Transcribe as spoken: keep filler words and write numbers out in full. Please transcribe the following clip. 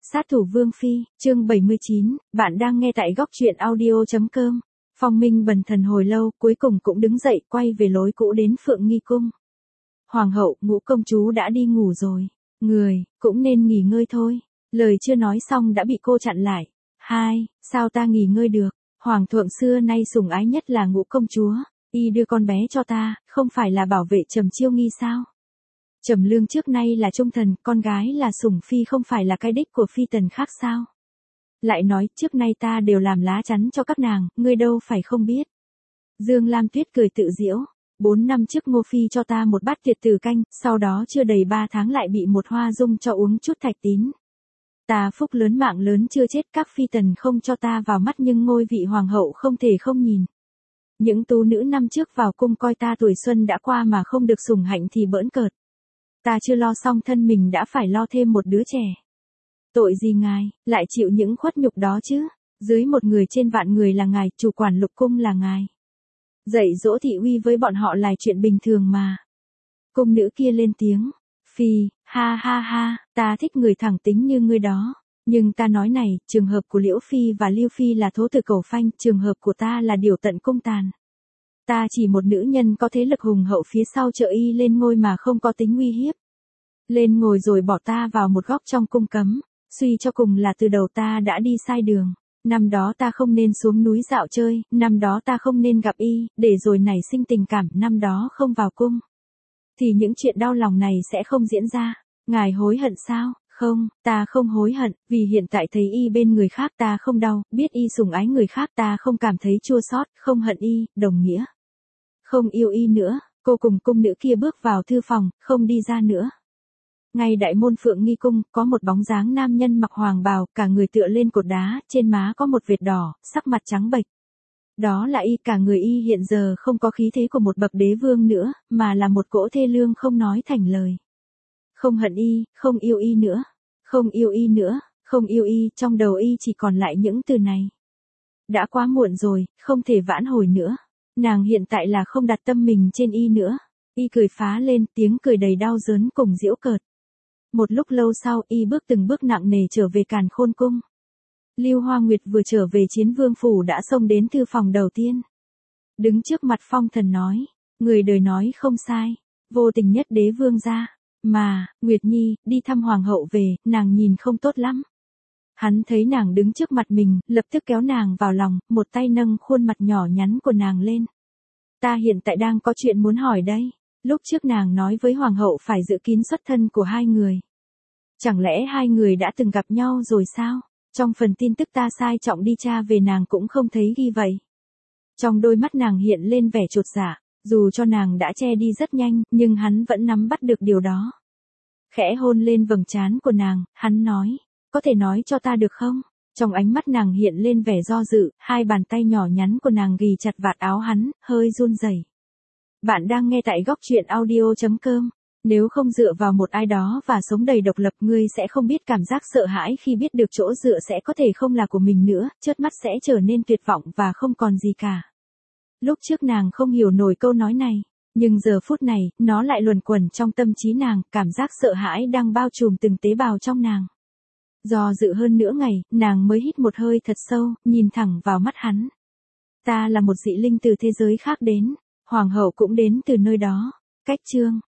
Sát thủ Vương Phi, chương bảy mươi chín, bạn đang nghe tại góc truyện audio.com. Phong Minh bần thần hồi lâu, cuối cùng cũng đứng dậy, quay về lối cũ đến Phượng Nghi Cung. Hoàng hậu, ngũ công chúa đã đi ngủ rồi. Người, cũng nên nghỉ ngơi thôi. Lời chưa nói xong đã bị cô chặn lại. Hai, sao ta nghỉ ngơi được? Hoàng thượng xưa nay sủng ái nhất là ngũ công chúa. Y đưa con bé cho ta, không phải là bảo vệ Trầm Chiêu Nghi sao? Trầm Lương trước nay là trung thần, con gái là sủng phi không phải là cái đích của phi tần khác sao? Lại nói, trước nay ta đều làm lá chắn cho các nàng, ngươi đâu phải không biết. Dương Lam Tuyết cười tự giễu, bốn năm trước Ngô Phi cho ta một bát tiệt tử canh, sau đó chưa đầy ba tháng lại bị một hoa dung cho uống chút thạch tín. Ta phúc lớn mạng lớn chưa chết, các phi tần không cho ta vào mắt nhưng ngôi vị hoàng hậu không thể không nhìn. Những tú nữ năm trước vào cung coi ta tuổi xuân đã qua mà không được sủng hạnh thì bỡn cợt. Ta chưa lo xong thân mình đã phải lo thêm một đứa trẻ. Tội gì ngài, lại chịu những khuất nhục đó chứ? Dưới một người trên vạn người là ngài, chủ quản lục cung là ngài. Dạy dỗ thị uy với bọn họ là chuyện bình thường mà. Cung nữ kia lên tiếng. Phi, ha ha ha, ta thích người thẳng tính như ngươi đó. Nhưng ta nói này, trường hợp của Liễu Phi và Lưu Phi là thố tử cầu phanh, trường hợp của ta là điều tận cung tàn. Ta chỉ một nữ nhân có thế lực hùng hậu phía sau trợ y lên ngôi mà không có tính uy hiếp. Lên ngồi rồi bỏ ta vào một góc trong cung cấm, suy cho cùng là từ đầu ta đã đi sai đường. Năm đó ta không nên xuống núi dạo chơi, năm đó ta không nên gặp y, để rồi nảy sinh tình cảm, năm đó không vào cung. Thì những chuyện đau lòng này sẽ không diễn ra. Ngài hối hận sao? Không, ta không hối hận, vì hiện tại thấy y bên người khác ta không đau, biết y sủng ái người khác ta không cảm thấy chua xót, không hận y, đồng nghĩa. Không yêu y nữa, cô cùng cung nữ kia bước vào thư phòng, không đi ra nữa. Ngay đại môn Phượng Nghi Cung, có một bóng dáng nam nhân mặc hoàng bào, cả người tựa lên cột đá, trên má có một vệt đỏ, sắc mặt trắng bệch. Đó là y, cả người y hiện giờ không có khí thế của một bậc đế vương nữa, mà là một cỗ thê lương không nói thành lời. Không hận y, không yêu y nữa, không yêu y nữa, không yêu y, trong đầu y chỉ còn lại những từ này. Đã quá muộn rồi, không thể vãn hồi nữa. Nàng hiện tại là không đặt tâm mình trên y nữa. Y cười phá lên, tiếng cười đầy đau đớn cùng giễu cợt. Một lúc lâu sau, y bước từng bước nặng nề trở về Càn Khôn Cung. Lưu Hoa Nguyệt vừa trở về Chiến Vương phủ đã xông đến thư phòng đầu tiên. Đứng trước mặt Phong Thần nói, người đời nói không sai, vô tình nhất đế vương gia. Mà, Nguyệt Nhi, đi thăm hoàng hậu về, nàng nhìn không tốt lắm. Hắn thấy nàng đứng trước mặt mình, lập tức kéo nàng vào lòng, một tay nâng khuôn mặt nhỏ nhắn của nàng lên. Ta hiện tại đang có chuyện muốn hỏi đây. Lúc trước nàng nói với hoàng hậu phải giữ kín xuất thân của hai người. Chẳng lẽ hai người đã từng gặp nhau rồi sao? Trong phần tin tức ta sai trọng đi tra về nàng cũng không thấy ghi vậy. Trong đôi mắt nàng hiện lên vẻ chột dạ, dù cho nàng đã che đi rất nhanh, nhưng hắn vẫn nắm bắt được điều đó. Khẽ hôn lên vầng trán của nàng, hắn nói, có thể nói cho ta được không? Trong ánh mắt nàng hiện lên vẻ do dự, hai bàn tay nhỏ nhắn của nàng ghì chặt vạt áo hắn, hơi run rẩy. Bạn đang nghe tại góc truyện audio.com. Nếu không dựa vào một ai đó và sống đầy độc lập, ngươi sẽ không biết cảm giác sợ hãi khi biết được chỗ dựa sẽ có thể không là của mình nữa, chớp mắt sẽ trở nên tuyệt vọng và không còn gì cả. Lúc trước nàng không hiểu nổi câu nói này, nhưng giờ phút này, nó lại luẩn quẩn trong tâm trí nàng, cảm giác sợ hãi đang bao trùm từng tế bào trong nàng. Do dự hơn nửa ngày, nàng mới hít một hơi thật sâu, nhìn thẳng vào mắt hắn. Ta là một dị linh từ thế giới khác đến, hoàng hậu cũng đến từ nơi đó. Cách chương